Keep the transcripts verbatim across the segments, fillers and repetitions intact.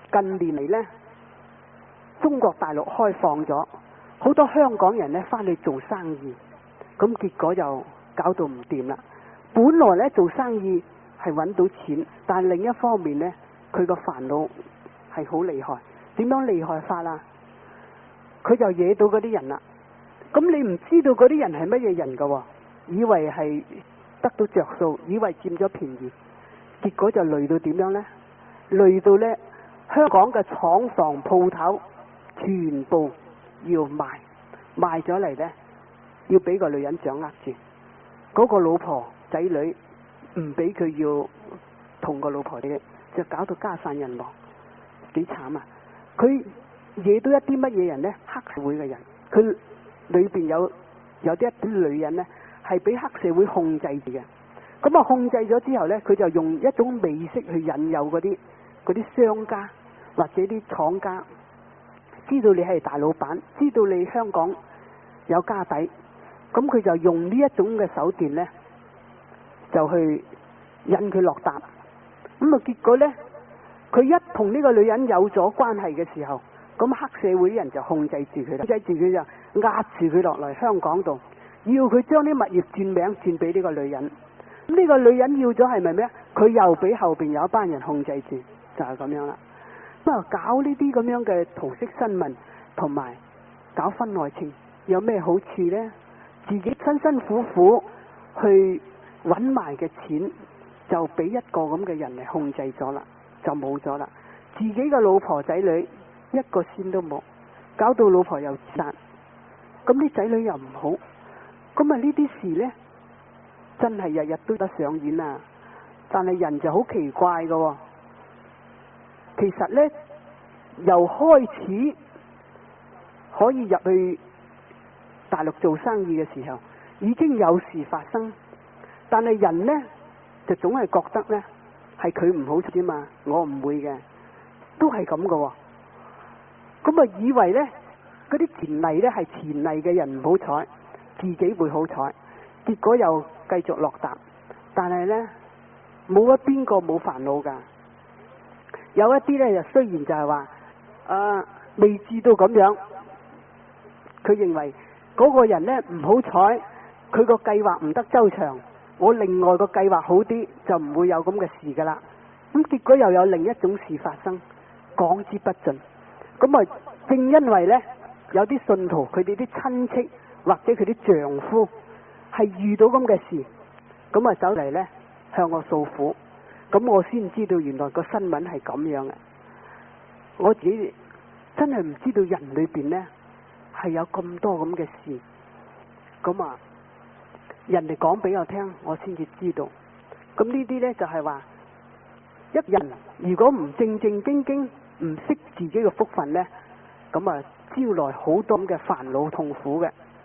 近年嚟呢，中國大陸開放咗，好多香港人呢翻去做生意，咁結果就搞到唔掂啦。本來呢做生意係揾到錢，但另一方面呢，佢個煩惱係好厲害。點樣厲害法啊？佢就惹到嗰啲人啦。咁你唔知道嗰啲人係乜嘢人噶喎，以為係得到着數，以為佔咗便宜，結果就累到點樣呢？累到呢，香港嘅廠房鋪頭全部要賣，賣咗嚟呢，要俾個女人掌握住，嗰個老婆仔女唔俾佢要同個老婆嘅，就搞到家散人亡，幾慘啊！佢惹到一啲乜嘢人呢？黑社會嘅人，佢裏邊有有啲一啲女人呢，係俾黑社會控制住嘅。咁啊控制咗之後呢，佢就用一種美色去引誘嗰啲嗰啲商家或者啲廠家，知道你係大老闆，知道你香港有家底，咁佢就用呢一種嘅手段呢，就去引佢落搭。咁啊結果呢，佢一同呢個女人有咗關係嘅時候，咁黑社會人就控制住佢啦，控制住佢就壓住佢落嚟香港度，要佢將啲物業轉名轉俾呢個女人。咁呢個女人要咗係咪咩？佢又俾後邊有一班人控制住，就係咁樣啦。咁啊搞呢啲咁樣嘅桃色新聞同埋搞婚外情有咩好處呢？自己辛辛苦苦去揾埋嘅錢就俾一個咁嘅人嚟控制咗啦，就冇咗啦。自己嘅老婆仔女一個仙都冇，搞到老婆又自殺，咁啲仔女又唔好，咁啊呢啲事呢，真係日日都得上演啊！但係人就好奇怪嘅喎，其實呢，由開始可以入去大陸做生意嘅時候，已經有事發生，但係人呢，就總係覺得呢係佢唔好啫嘛，我唔會嘅，都係咁嘅喎。咁啊以為呢嗰啲前例呢係前例嘅人唔好彩，自己會好彩，結果又繼續落搭。但係呢，冇一邊個冇煩惱㗎。有一啲呢，就雖然就係話啊未至到咁樣，佢認為嗰個人呢唔好彩，佢個計劃唔得周詳，我另外個計劃好啲，就唔會有咁嘅事㗎啦。咁結果又有另一種事發生，講之不盡。咁啊，正因為呢，有啲信徒佢哋啲親戚或者佢啲丈夫係遇到咁嘅事，咁啊走嚟呢，向我訴苦，咁我先知道原來個新聞係咁樣嘅。我自己真係唔知道人裏邊呢係有咁多咁嘅事，咁啊人哋講俾我聽，我先至知道。咁呢啲呢，就係話，一人如果唔正正經經唔識自己嘅福分呢，咁啊招來好多嘅煩惱痛苦嘅。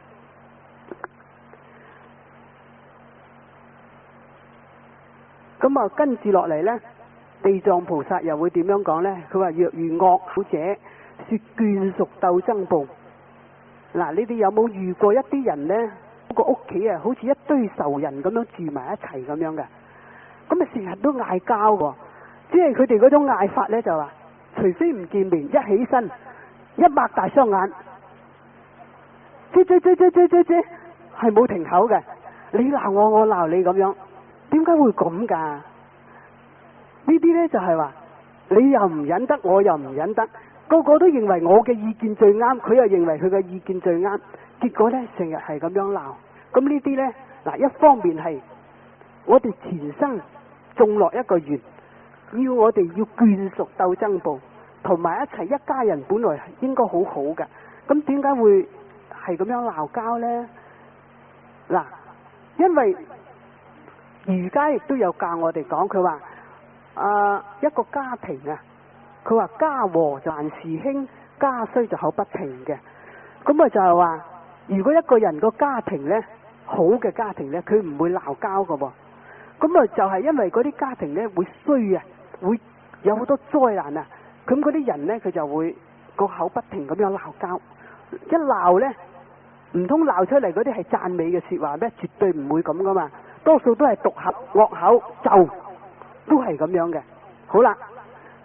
咁啊跟住落嚟呢，地藏菩薩又會點樣講呢？佢話若如惡口者，說眷屬鬥爭暴。嗱，你哋有冇遇過一啲人呢？個屋企啊，好似一堆仇人咁樣住埋一齊咁樣嘅，咁啊成日都嗌交喎。即係佢哋嗰種嗌法呢，就話除非唔見面，一起身一擘大雙眼，追追追追追追追，係冇停口嘅。你鬧我，我鬧你咁樣，點解會咁噶？呢啲呢，就係話你又唔忍得，我又唔忍得，個個都認為我嘅意見最啱，佢又認為佢嘅意見最啱，結果呢，成日係咁樣鬧。咁呢啲呢，嗱，一方面係我哋前生種落一個緣，要我哋要眷屬鬥爭暴，同埋一齊一家人本來應該好好嘅，咁點解會係咁樣鬧交呢？嗱，因為儒家亦都有教我哋講，佢話啊一個家庭啊，佢話家和就萬事興，家衰就口不平嘅。咁啊就係話，如果一個人個家庭呢，好嘅家庭呢，佢唔會鬧交㗎喎。咁啊就係因為嗰啲家庭呢會衰啊，會有好多災難啊。咁嗰啲人呢，佢就會個口不停咁樣鬧交，一鬧呢，唔通鬧出嚟嗰啲係讚美嘅說話咩？絕對唔會咁噶嘛，多數都係毒口惡口就都係咁樣嘅。好啦，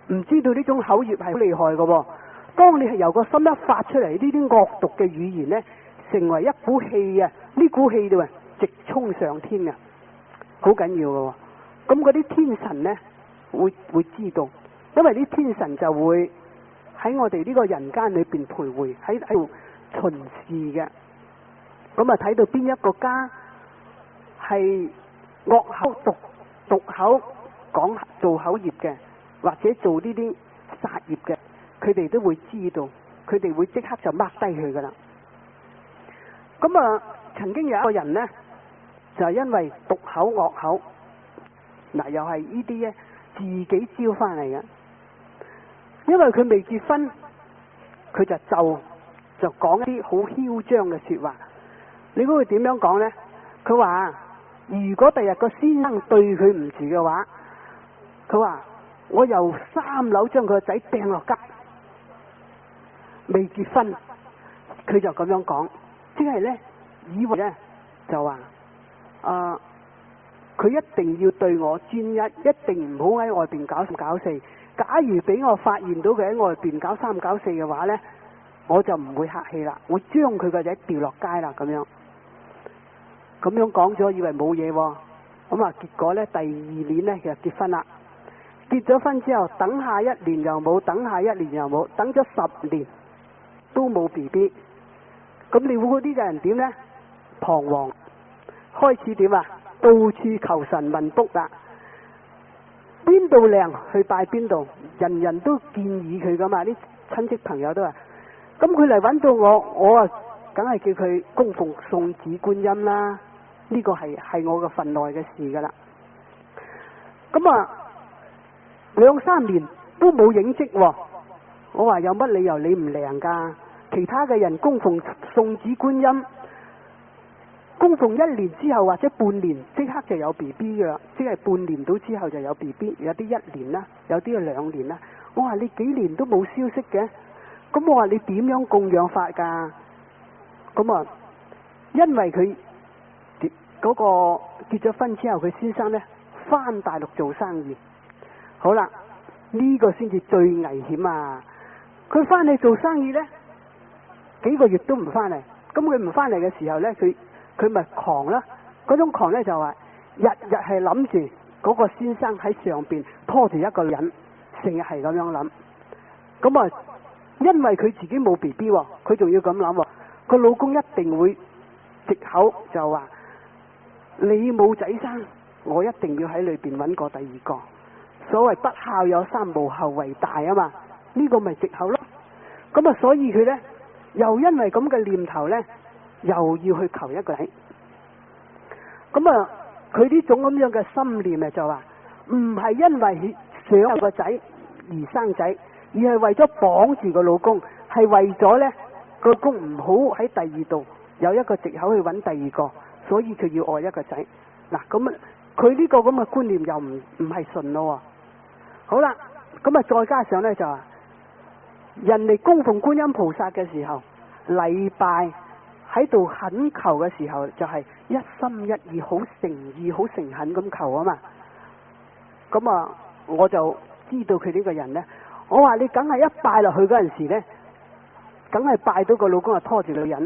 唔知道呢種口業係好厲害嘅喎。當你係由個心一發出嚟，呢啲惡毒嘅語言呢，成為一股氣啊！呢股氣度啊，直衝上天啊，好緊要嘅喎。咁嗰啲天神呢，會會知道，因為啲天神就會喺我哋呢個人間裏邊徘徊，喺喺度巡視嘅。咁啊，睇到邊一個家係惡口毒毒口講做口業嘅，或者做呢啲殺業嘅，佢哋都會知道，佢哋會即刻就 mark 低佢噶啦。咁啊，曾經有一個人呢，就係因為毒口惡口，嗱又係呢啲咧自己招翻嚟嘅。因為佢未結婚，佢就就就講一啲好囂張嘅說話。你估佢點樣講呢？佢話如果第日個先生對佢唔住嘅話，佢話我由三樓將佢個仔掟落街。未結婚，佢就咁樣講，即係呢，以為呢，就話啊，佢一定要對我專一，一定唔好喺外邊搞三搞四。假如俾我發現到佢喺外邊搞三搞四嘅話呢，我就唔會客氣啦，會將佢個仔掉落街啦。咁樣咁樣講咗，以為冇嘢喎。咁啊，結果呢，第二年呢，就結婚啦。結咗婚之後，等下一年又冇，等下一年又冇，等咗十年都冇 B B。咁你估呢個人點呢？彷徨，開始點啊？到處求神問卜啦。邊度靚去拜邊度，人人都建議佢噶嘛，啲親戚朋友都話。咁佢嚟揾到我，我啊梗係叫佢供奉送子觀音啦。呢個係係我嘅份內嘅事噶啦。咁啊兩三年都冇影跡喎。我話有乜理由你唔靈噶？其他嘅人供奉送子觀音，供奉一年之後或者半年即刻就有 B B 噶啦，即係半年到之後就有 B B， 有啲一年啦，有啲係兩年啦。我話你幾年都冇消息嘅，咁我話你點樣供養法噶？咁啊，因為佢嗰個結咗婚之後，佢先生呢翻大陸做生意。好啦，呢個先至最危險啊！佢翻去做生意呢，幾個月都唔翻嚟。咁佢唔翻嚟嘅時候呢，佢佢咪狂啦！嗰種狂呢，就話日日係諗住嗰個先生喺上邊拖住一個人，成日係咁樣諗。咁啊，因為佢自己冇 B B， 佢仲要咁諗，個老公一定會藉口就話你冇仔生，我一定要喺裏邊揾個第二個。所謂不孝有三，無後為大啊嘛，呢個咪藉口咯。咁啊，所以佢呢，又因為咁嘅念頭呢，又要去求一個仔。咁啊，佢呢種咁樣嘅心念啊，就話唔係因為想有個仔而生仔，而係為咗綁住個老公，係為咗呢個老公唔好喺第二度有一個藉口去揾第二個，所以佢要愛一個仔。嗱，咁啊，佢呢個咁嘅觀念又唔唔係順咯。好啦，咁啊，再加上呢，就話人哋供奉觀音菩薩嘅時候，禮拜喺度懇求嘅時候，就係一心一意，好誠意、好誠懇咁求啊嘛。咁啊，我就知道佢呢個人呢，我話你梗係一拜落去嗰陣時呢，梗係拜到個老公啊拖住女人，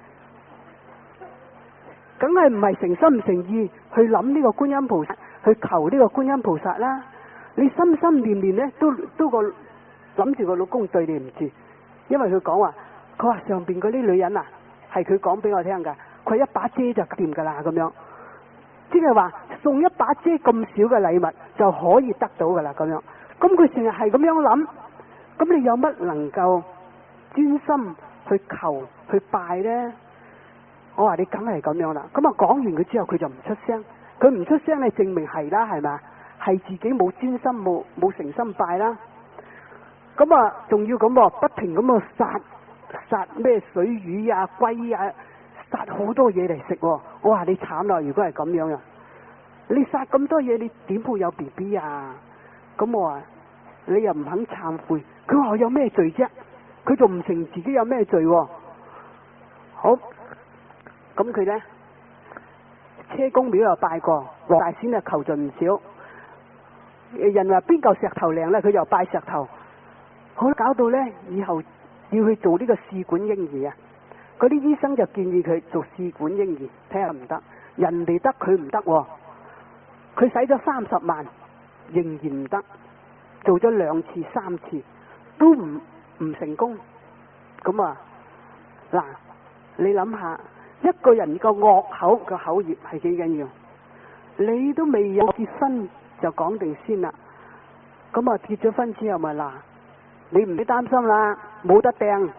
梗係唔係誠心誠意去諗呢個觀音菩薩，去求呢個觀音菩薩啦。你心心念念呢，都都個諗住個老公對你唔住，因為佢講話，佢話上邊嗰啲女人啊，係佢講俾我聽噶，佢一把遮就掂噶啦咁樣，即係話送一把遮咁少嘅禮物就可以得到噶啦咁樣。咁佢成日係咁樣諗，咁你有乜能夠專心去求去拜呢？我話你梗係咁樣啦。咁啊講完佢之後，佢就唔出聲，佢唔出聲你證明係啦，係咪？係自己冇專心，冇冇誠心拜啦。咁啊，仲要咁喎，不停咁啊殺殺咩水魚啊、龜啊，殺好多嘢嚟食。我話你慘啦，如果係咁樣啊，你殺咁多嘢，你點會有 B B 啊？咁我話你又唔肯懺悔，佢話我有咩罪啫？佢仲唔承自己有咩罪喎？好，咁佢呢，車公廟又拜過，黃大仙啊求盡唔少。 人話邊嚿石頭靚咧，佢就拜石頭。好搞到咧，以後要去做呢個試管嬰兒啊！嗰啲醫生就建議佢做試管嬰兒，睇下唔得。人哋得佢唔得，佢使咗三十萬，仍然唔得。做咗兩次、三次都唔唔成功。咁啊，嗱，你諗下，一個人個惡口個口業係幾緊要？你都未有結婚就講定先啦。咁啊，結咗婚之後咪嗱，你唔使擔心啦，冇得掟。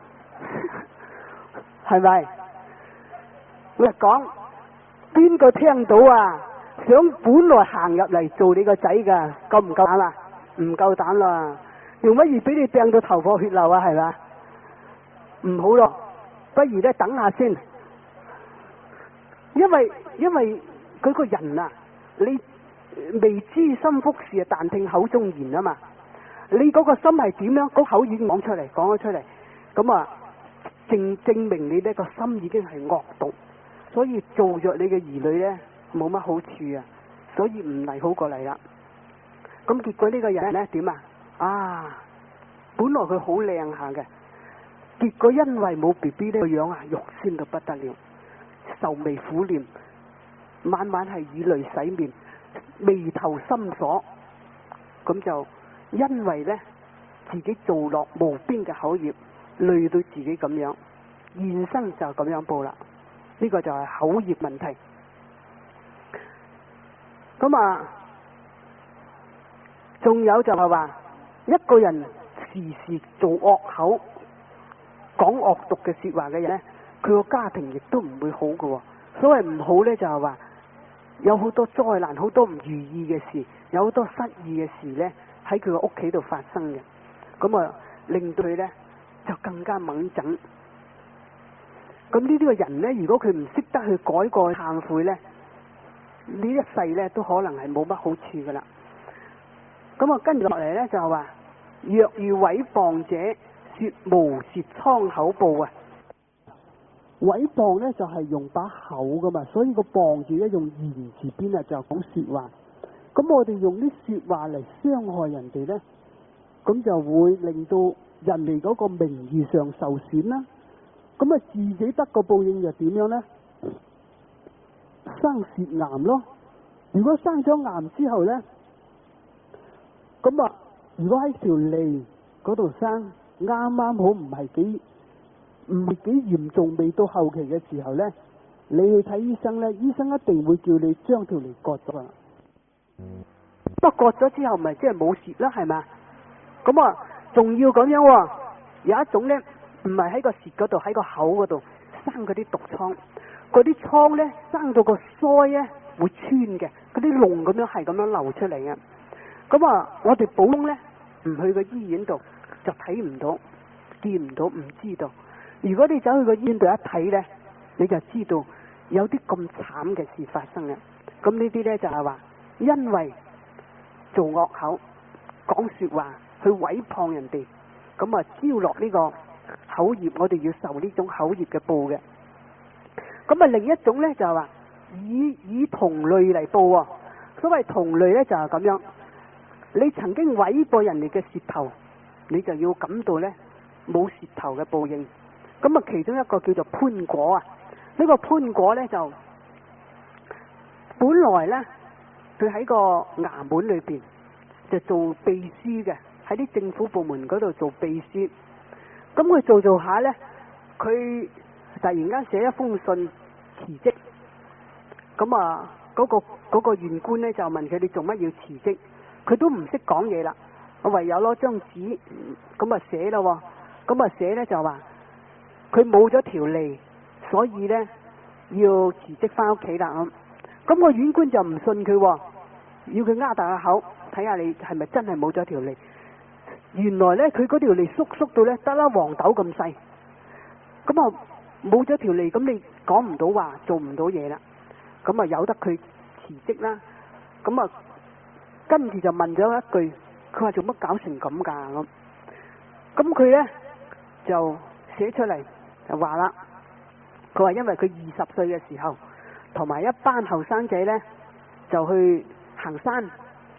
係咪？我講邊個聽到啊？想本來行入嚟做你個仔噶，夠唔夠膽啊？唔夠膽啦！用乜嘢俾你掟到頭破血流啊？係咪？唔好咯，不如咧等下先。因為因為佢個人啊，你未知心腹事啊，但聽口中言啊嘛。你嗰個心係點樣？嗰口已經講出嚟，講咗出嚟，咁啊。證證明你呢個心已經係惡毒，所以做咗你嘅兒女呢，冇乜好處啊，所以唔嚟好過嚟啦。咁結果呢個人呢點啊？啊，本來佢好靚下嘅，結果因為冇 B B 呢個樣啊，肉酸到不得了，愁眉苦臉，晚晚係以淚洗面，眉頭深鎖，咁就因為呢，自己做落無邊嘅口業。累到自己咁樣，現生就咁樣報啦。呢個就係口業問題。咁啊，仲有就係話，一個人時時做惡口、講惡毒嘅說話嘅人呢，佢個家庭亦都唔會好嘅。所謂唔好呢，就係話有好多災難、好多唔如意嘅事，有好多失意嘅事呢，喺佢個屋企度發生嘅。咁啊，令到佢呢。就更加猛整。咁呢啲個人呢，如果佢唔識得去改過、懺悔呢，呢一世呢都可能係冇乜好處噶啦。咁啊，跟住落嚟呢，就係話，若遇毀謗者，說無舌瘡口報啊。毀謗呢就係用把口噶嘛，所以個謗字呢用言字邊啊，就講說話。咁我哋用啲說話嚟傷害人哋呢，咁就會令到人哋嗰個名譽上受損啦，咁啊自己得個報應又點樣呢？生舌癌咯。如果生咗癌之後呢，咁啊，如果喺條脷嗰度生，啱啱好唔係幾唔係幾嚴重，未到後期嘅時候呢，你去睇醫生呢，醫生一定會叫你將條脷割咗啊。不過割咗之後，咪即係冇舌啦，係咪？咁啊。仲要咁樣喎，有一種呢，唔係喺個舌嗰度，喺個口嗰度生嗰啲毒瘡，嗰啲瘡呢，生到個腮呢會穿嘅，嗰啲膿咁樣係咁樣流出嚟嘅。咁啊，我哋普通呢，唔去個醫院度就睇唔到，見唔到，唔知道。如果你走去個醫院度一睇呢，你就知道有啲咁慘嘅事發生嘅。咁呢啲呢，就係話，因為做惡口講說話。去毀謗人哋，咁啊招落呢個口業，我哋要受呢種口業嘅報嘅。咁啊另一種呢，就係話以以同類嚟報啊。所謂同類呢，就係咁樣，你曾經毀過人哋嘅舌頭，你就要感到呢冇舌頭嘅報應。咁啊其中一個叫做潘果啊，呢個潘果呢，就本來呢，佢喺個衙門裏邊就做秘書嘅。喺啲政府部門嗰度做秘書，咁佢做做下呢，佢突然間寫一封信辭職，咁啊嗰個嗰個縣官呢，就問佢你做乜要辭職，佢都唔識講嘢啦，我唯有攞張紙咁啊寫咯，咁啊寫呢，就話佢冇咗條脷，所以呢，要辭職翻屋企啦咁，咁個縣官就唔信佢，要佢呃大個口睇下你係咪真係冇咗條脷。原來咧，佢嗰條脷縮縮到咧得啦黃豆咁細，咁啊冇咗條脷，咁你講唔到話，做唔到嘢啦，咁啊由得佢辭職啦。咁啊跟住就問咗一句，佢話做乜搞成咁噶咁？咁佢咧就寫出嚟就話啦，佢話因為佢二十歲嘅時候，同埋一班後生仔咧就去行山。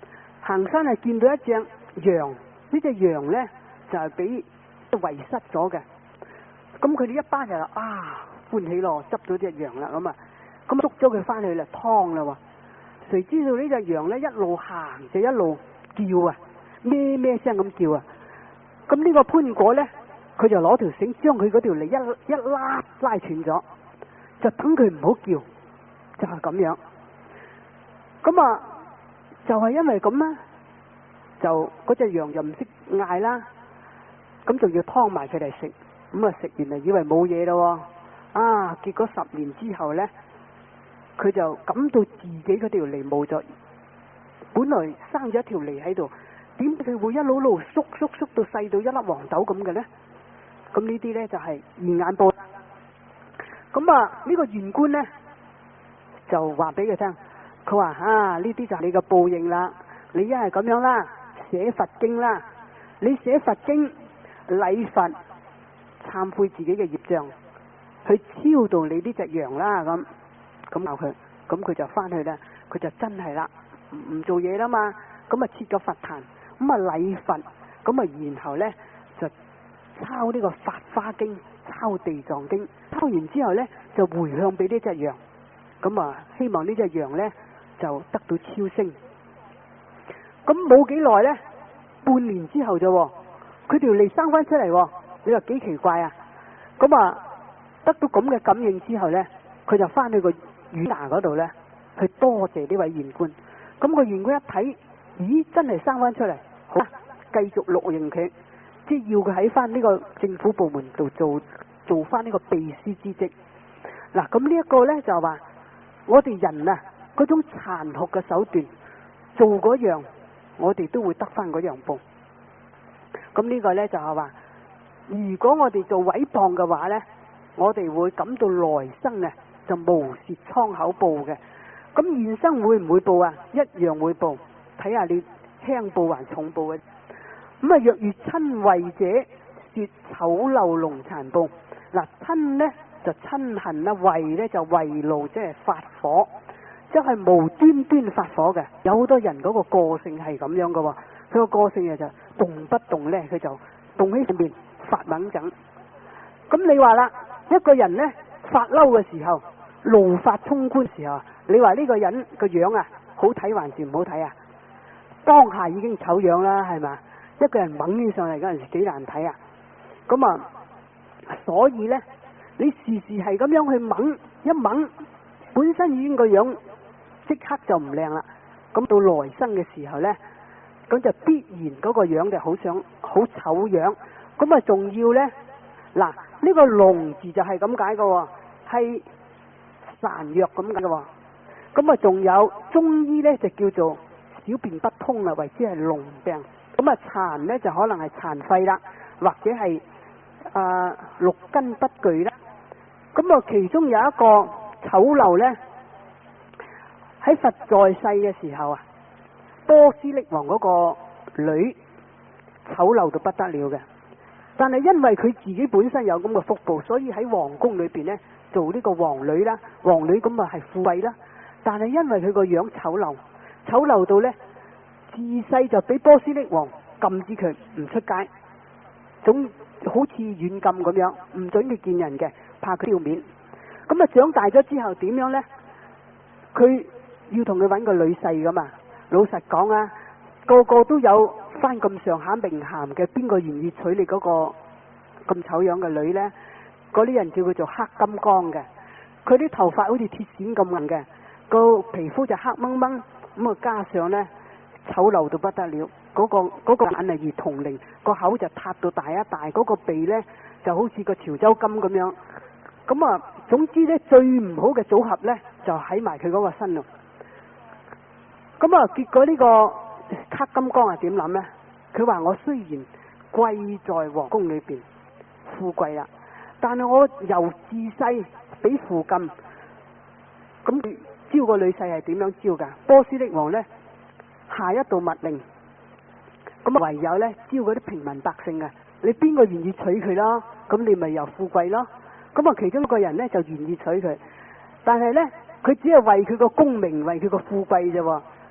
行山係見到一隻羊，呢隻羊呢就係俾遺失咗嘅。咁佢哋一班人啊歡喜咯，執咗隻羊啦，咁啊，咁捉咗佢翻去啦，劏啦喎。誰知道呢隻羊呢一路行就一路叫啊，咩咩聲咁叫啊。咁呢個潘果呢，佢就攞條繩將佢嗰條脷一一拉拉斷咗，就等佢唔好叫，就係咁樣。咁啊，就係因為咁啦，就嗰隻羊就唔識嗌啦，咁仲要劏埋佢哋食，咁啊食完就以為冇嘢咯，啊結果十年之後呢，佢就感到自己嗰條脷冇咗，本來生咗一條脷喺度，點解佢會一路路縮縮縮到細到一粒黃豆咁嘅呢？咁呢啲呢，就係現眼報。咁啊呢個縣官呢，就話俾佢聽，佢話啊呢啲就係你嘅報應啦，你一係咁樣啦，寫佛經啦，你寫佛經禮佛懺悔自己嘅業障，去超度你呢隻羊啦，咁咁鬧佢，咁佢就翻去啦，佢就真係啦，唔做嘢啦嘛，咁啊設個佛壇，咁啊禮佛，咁啊然後呢，就抄呢個法華經，抄地藏經，抄完之後呢，就回向俾呢隻羊，咁啊希望呢隻羊呢，就得到超升。咁冇幾耐呢，半年之後啫，佢條脷生翻出嚟，你話幾奇怪啊？咁啊得到咁嘅感應之後呢，佢就翻去個縣衙嗰度呢，去多謝呢位縣官。咁個縣官一睇，咦真係生翻出嚟，好啊，繼續錄用佢，即係要佢喺翻呢個政府部門度做做翻呢個秘書之職。嗱，咁呢一個呢，就話我哋人啊嗰種殘酷嘅手段做嗰樣，我哋都會得翻嗰樣報。咁呢個呢，就係話，如果我哋做毀謗嘅話呢，我哋會感到來生啊就無舌瘡口報嘅。咁現生會唔會報啊？一樣會報，睇下你輕報還重報嘅。咁啊，若遇親為者說醜陋龍殘報。嗱，親呢就親恨啦，為呢就為怒，即係發火，即係無端端發火嘅。有好多人嗰個個性係咁樣嘅喎，佢個個性嘅就動不動呢，佢就動喺上面發猛整。咁你話啦，一個人呢發嬲嘅時候，怒髮衝冠時候，你話呢個人個樣啊好睇還是唔好睇啊？當下已經醜樣啦，係嘛？一個人猛起上嚟嗰陣時幾難睇啊！咁啊，所以呢，你時時係咁樣去猛一猛，本身已經個樣即刻就唔靚啦。咁到來生嘅時候呢，咁就必然嗰個樣就好想好醜樣。咁啊，仲要呢，嗱呢個龍字就係咁解嘅，係孱弱咁解嘅。咁啊，仲有中醫呢，就叫做小便不通啊，為之係龍病。咁啊，殘呢，就可能係殘廢啦，或者係啊、呃、六根不具啦。咁啊，其中有一個醜陋呢，喺佛在世嘅時候啊，波斯匿王嗰個女醜陋到不得了嘅。但係因為佢自己本身有咁嘅福報，所以喺皇宮裏邊呢，做呢個皇女啦，皇女咁啊係富貴啦。但係因為佢個樣醜陋，醜陋到呢，自細就俾波斯匿王禁止佢唔出街，總好似軟禁咁樣，唔准佢見人嘅，怕佢掉面。咁啊長大咗之後點樣呢？佢要同佢揾個女婿噶嘛。老實講啊，個個都有翻咁上下名銜嘅，邊個願意娶你嗰個咁醜樣嘅女呢？嗰啲人叫佢做黑金剛嘅，佢啲頭髮好似鐵線咁硬嘅，個皮膚就黑掹掹，咁啊加上呢，醜陋到不得了，嗰、嗰個、嗰個眼係如銅鈴，個口就塌到大一大，嗰、嗰個鼻呢就好似個潮州金咁樣。咁啊，總之呢，最唔好嘅組合呢，就喺埋佢嗰個身度。咁啊，結果呢個黑金剛係點諗呢？佢話我雖然貴在皇宮裏邊富貴啦，但係我由自細俾附禁，咁佢招個女婿係點樣招噶？波斯匿王呢，下一道密令，咁唯有呢，招嗰啲平民百姓啊，你邊個願意娶佢啦？咁你咪又富貴咯。咁啊，其中一個人呢，就願意娶佢，但係呢，佢只係為佢個功名，為佢個富貴啫。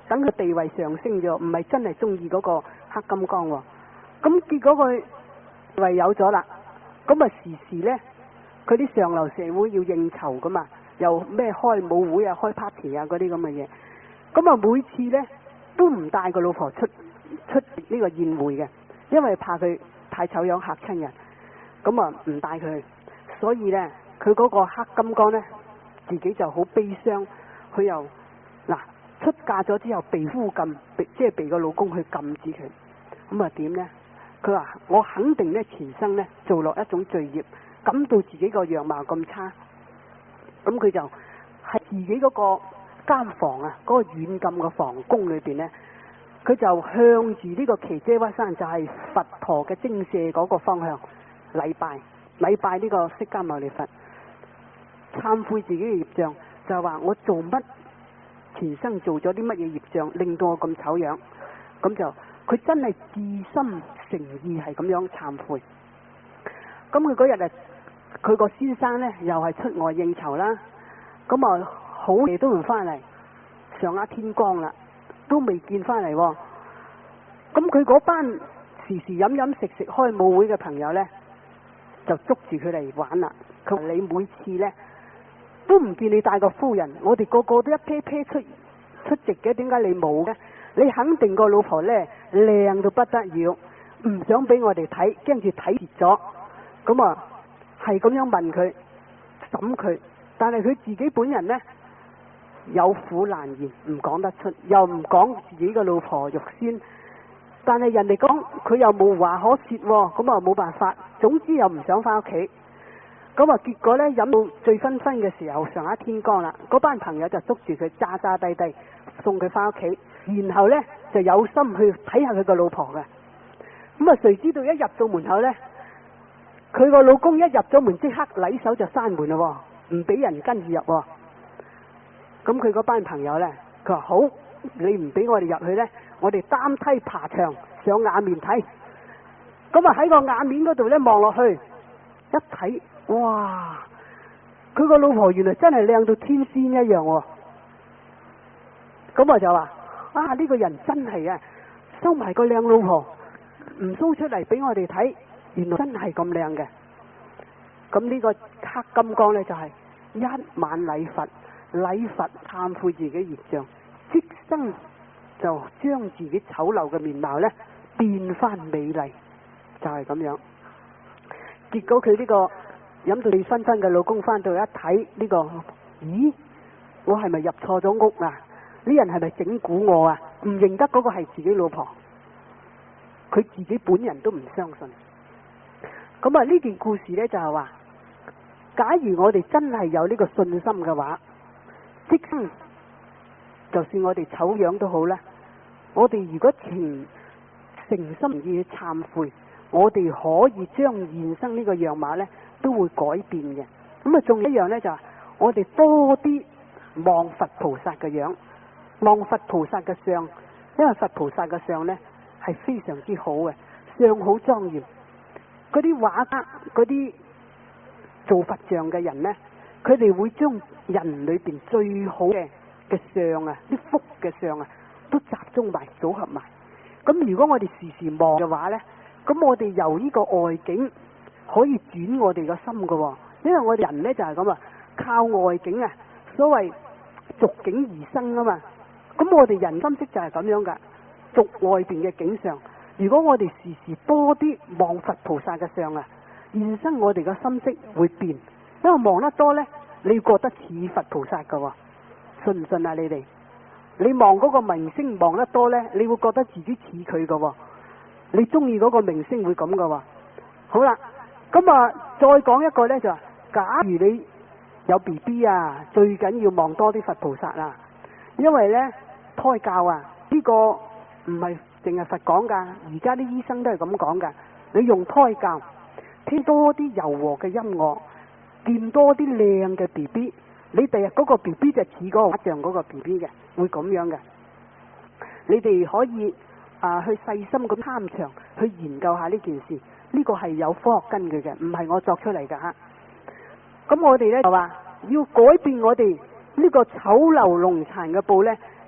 等佢地位上升咗，唔係真係中意嗰個黑金剛喎。咁結果佢地位有咗啦，咁啊時時呢，佢啲上流社會要應酬噶嘛，又咩開舞會啊、開 party 啊嗰啲咁嘅嘢。咁啊每次呢，都唔帶個老婆出出呢個宴會嘅，因為怕佢太醜樣嚇親人。咁啊唔帶佢，所以呢，佢嗰個黑金剛呢，自己就好悲傷。佢又嗱出嫁咗之後被夫禁，被即係被個老公去禁止佢。咁啊點呢？佢話我肯定呢，前生呢做落一種罪孽，感到自己個樣貌咁差。咁佢就喺自己嗰個間房啊，嗰、嗰個軟禁嘅房宮裏邊呢，佢就向住呢個耆闍屈山，就係佛陀嘅精舍嗰個方向禮拜，禮拜呢個釋迦牟尼佛，懺悔自己嘅業障，就係話我做乜前生做咗啲乜嘢業障，令到我咁醜樣。咁就佢真係自心誠意係咁樣懺悔。咁佢嗰日啊，佢個先生呢又係出外應酬啦，咁啊好夜都唔翻嚟，上下天光啦，都未見翻嚟。咁佢嗰班時時飲飲食食開舞會嘅朋友呢，就捉住佢嚟玩啦。佢話你每次呢，都唔見你帶個夫人，我哋個個都一 pair pair 出出席嘅，點解你冇呢？你肯定個老婆呢靚到不得了，唔想俾我哋睇，驚住睇蝕咗。咁啊係咁樣問佢審佢，但係佢自己本人呢，有苦難言，唔講得出，又唔講自己個老婆肉酸，但係人哋講佢又冇話可説，咁啊冇辦法，總之又唔想翻屋企。咁啊結果呢，飲到醉醺醺嘅時候，上下天光啦，嗰班朋友就捉住佢揸揸低低送佢翻屋企，然後呢，就有心去睇下佢個老婆嘅。咁啊誰知道一入到門口呢，佢個老公一入咗門即刻禮手就閂門啦，唔俾人跟住入。咁佢嗰班朋友呢，佢話好，你唔俾我哋入去呢，我哋擔梯爬牆上瓦面睇。咁啊喺個瓦面嗰度呢，望落去一睇，哇！佢個老婆原來真係靚到天仙一樣喎。咁我就話啊，呢個人真係啊，收埋個靚老婆唔 show 出嚟俾我哋睇，原來真係咁靚嘅。咁呢個黑金剛呢，就係一晚禮佛，禮佛懺悔自己業障，即生就將自己醜陋嘅面貌呢變翻美麗，就係咁樣。結果佢呢個飲到醉醺醺嘅老公翻到一睇呢個，咦？我係咪入錯咗屋啊？呢人係咪整蠱我啊？唔認得嗰個係自己老婆，佢自己本人都唔相信。咁啊呢件故事呢，就係話，假如我哋真係有呢個信心嘅話，即生就算我哋醜樣都好啦，我哋如果情誠心誠意去懺悔，我哋可以將現生呢個樣貌呢都會改變嘅。咁啊仲有一樣呢，就係我哋多啲望佛菩薩嘅樣，望佛菩薩嘅相，因為佛菩薩嘅相呢係非常之好嘅，相好莊嚴。嗰啲畫家，嗰啲做佛像嘅人呢，佢哋會將人裏邊最好嘅嘅相啊，啲福嘅相啊，都集中埋組合埋。咁如果我哋時時望嘅話呢，咁我哋由呢個外境可以轉我哋個心㗎喎。因為我哋人呢就係咁啊，靠外境啊，所謂逐境而生啊嘛。咁我哋人心識就係咁樣噶，逐外邊嘅景象。如果我哋時時多啲望佛菩薩嘅相啊，現生我哋嘅心識會變，因為望得多呢，你覺得似佛菩薩噶喎，信唔信啊？你哋，你望嗰個明星望得多呢，你會覺得自己似佢噶喎，你中意嗰個明星會咁噶喎。好啦，咁啊，再講一個呢，就話，假如你有 B B 啊，最緊要望多啲佛菩薩啊，因為呢，胎教啊，呢個唔係淨係佛講噶，而家啲醫生都係咁講噶。你用胎教，聽多啲柔和嘅音樂，見多啲靚嘅 B B， 你第日嗰個 B B 就似嗰個畫像嗰個 B B 嘅，會咁樣嘅。你哋可以啊、呃、去細心咁參詳去研究下呢件事，呢、這個係有科學根據嘅，唔係我作出嚟噶吓。咁我哋呢就話要改變我哋呢個醜陋弄殘嘅布呢，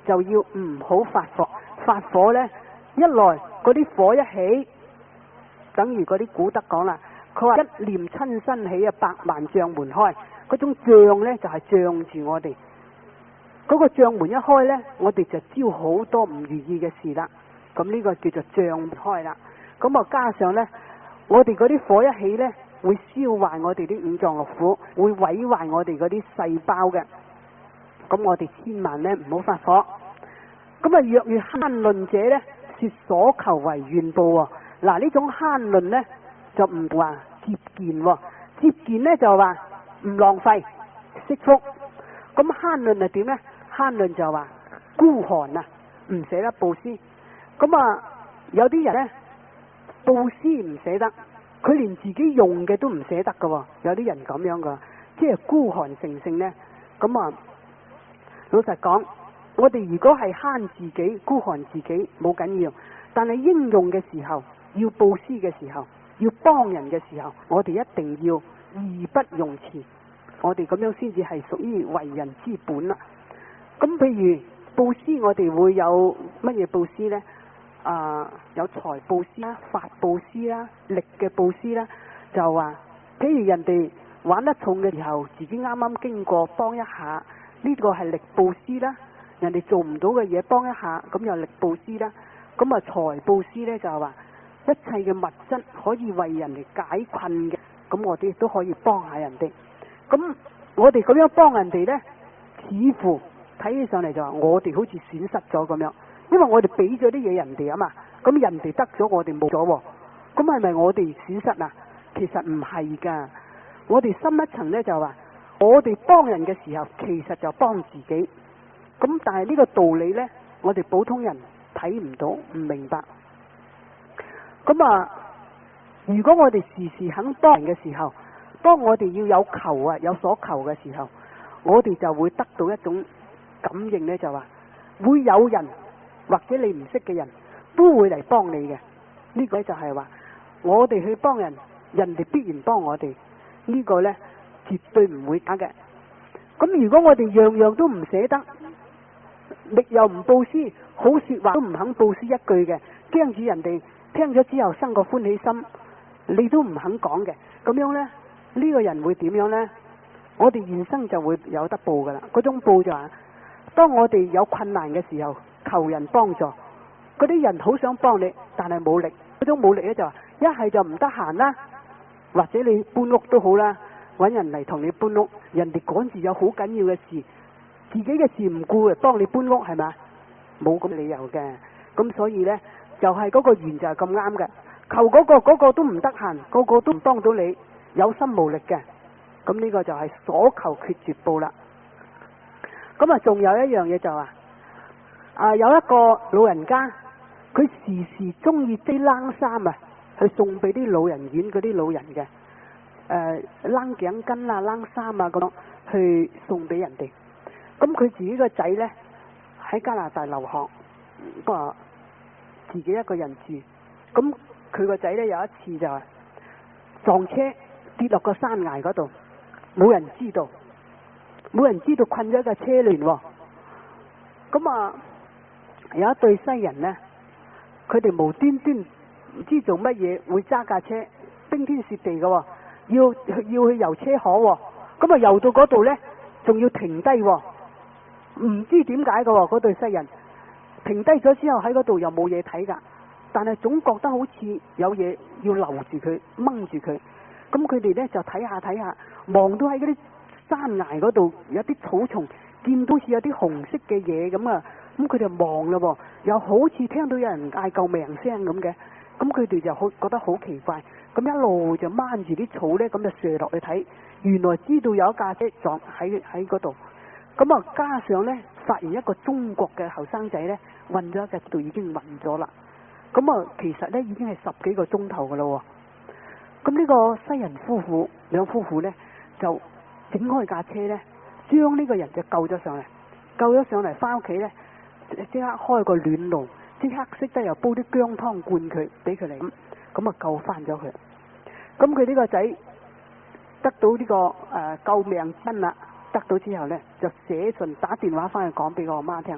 就要唔好發火。發火呢，一來嗰啲火一起，等於嗰啲古德講啦，佢話一念親身起啊，百萬障門開。嗰種障呢，就係障住我哋，嗰個障門一開呢，我哋就招好多唔如意嘅事啦。咁呢個叫做障門開啦。咁啊加上呢，我哋嗰啲火一起呢，會燒壞我哋啲五臟六腑，會毀壞我哋嗰啲細胞嘅。咁我哋千萬呢唔好發火。咁啊，若遇慳吝者呢，說所求為願報。嗱，呢種慳吝呢，就唔話節儉，節儉呢就話唔浪費，惜福。咁慳吝係點呢？慳吝就話孤寒啊，唔捨得布施。咁啊，有啲人呢，布施唔捨得，佢連自己用嘅都唔捨得噶。有啲人咁樣噶，即係孤寒成性呢。咁啊，老實講，我哋如果係慳自己、孤寒自己冇緊要，但係應用嘅時候，要布施嘅時候，要幫人嘅時候，我哋一定要義不容辭。我哋咁樣先至係屬於為人之本啦。咁譬如布施，我哋會有乜嘢布施呢？啊，有財布施啦、法布施啦、力嘅布施啦，就話譬如人哋玩得重嘅時候，自己啱啱經過幫一下，呢個係力布施啦。人哋做唔到嘅嘢幫一下，咁又力布施啦。咁啊財布施呢，就係話一切嘅物質可以為人哋解困嘅，咁我哋都可以幫下人哋。咁我哋咁樣幫人哋呢，似乎睇起上嚟就話我哋好似損失咗咁樣，因為我哋俾咗啲嘢人哋啊嘛，咁人哋得咗我哋冇咗，咁係咪我哋損失啊？其實唔係噶，我哋深一層呢，就話我哋幫人嘅時候，其實就幫自己。咁但係呢個道理呢，我哋普通人睇唔到，唔明白。咁啊，如果我哋時時肯幫人嘅時候，當我哋要有求啊，有所求嘅時候，我哋就會得到一種感應呢，就話會有人或者你唔識嘅人都會嚟幫你嘅。呢個就係話我哋去幫人，人哋必然幫我哋。呢個呢，絕對唔會假嘅。咁如果我哋樣樣都唔捨得，力又唔布施，好說話都唔肯布施一句嘅，驚住人哋聽咗之後生個歡喜心，你都唔肯講嘅，咁樣呢，呢個人會點樣呢？我哋現生就會有得報噶啦。嗰種報就係，當我哋有困難嘅時候，求人幫助，嗰啲人好想幫你，但係冇力。嗰種冇力咧就話，一係就唔得閒啦，或者你搬屋都好啦，搵人嚟同你搬屋，人哋趕住有好緊要嘅事，自己嘅事唔顧，幫你搬屋係咪？冇咁理由嘅。咁所以呢，就係嗰個緣就係咁啱嘅。求嗰個嗰個都唔得閒，個個都唔幫到你，有心無力嘅。咁呢個就係所求決絕報啦。咁啊，仲有一樣嘢就話，啊有一個老人家，佢時時中意啲冷衫啊，去送俾啲老人院嗰啲老人嘅，誒冷頸巾啊、冷衫啊咁樣去送俾人哋。咁佢自己個仔呢，喺加拿大留學，不過自己一個人住。咁佢個仔呢，有一次就係撞車跌落個山崖嗰度，冇人知道，冇人知道困咗喺架車裏邊。咁啊，有一對西人呢，佢哋無端端唔知做乜嘢會揸架車，冰天雪地嘅，要要去遊車河。咁啊遊到嗰度呢，仲要停低，唔知點解嘅嗰對西人停低咗之後喺嗰度又冇嘢睇噶，但係總覺得好似有嘢要留住佢，掹住佢。咁佢哋呢就睇下睇下，望到喺嗰啲山崖嗰度有啲草叢，見到似有啲紅色嘅嘢咁啊，咁佢哋望啦，又好似聽到有人嗌救命聲咁嘅。咁佢哋就好覺得好奇怪，咁一路就掹住啲草呢，咁就射落去睇，原來知道有一架車撞喺喺嗰度。咁啊，加上呢，發現一個中國嘅後生仔呢，暈咗一隻度已經暈咗啦。咁啊，其實呢已經係十幾個鐘頭噶啦。咁呢個西人夫婦兩夫婦呢，就整開架車呢，將呢個人就救咗上嚟，救咗上嚟翻屋企呢，即刻開個暖爐，即刻識得又煲啲薑湯灌佢俾佢嚟，咁咁啊救翻咗佢。咁佢呢個仔得到呢、這個誒、呃、救命針啦。得到之後呢，就寫信打電話翻去講俾我媽聽，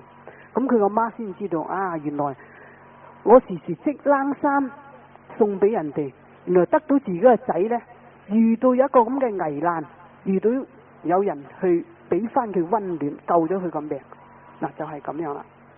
咁佢個媽先知道啊，原來我時時織冷衫送俾人哋，原來得到自己個仔呢，遇到有一個咁嘅危難，遇到有人去俾翻佢溫暖，救咗佢個命，嗱就係咁樣啦。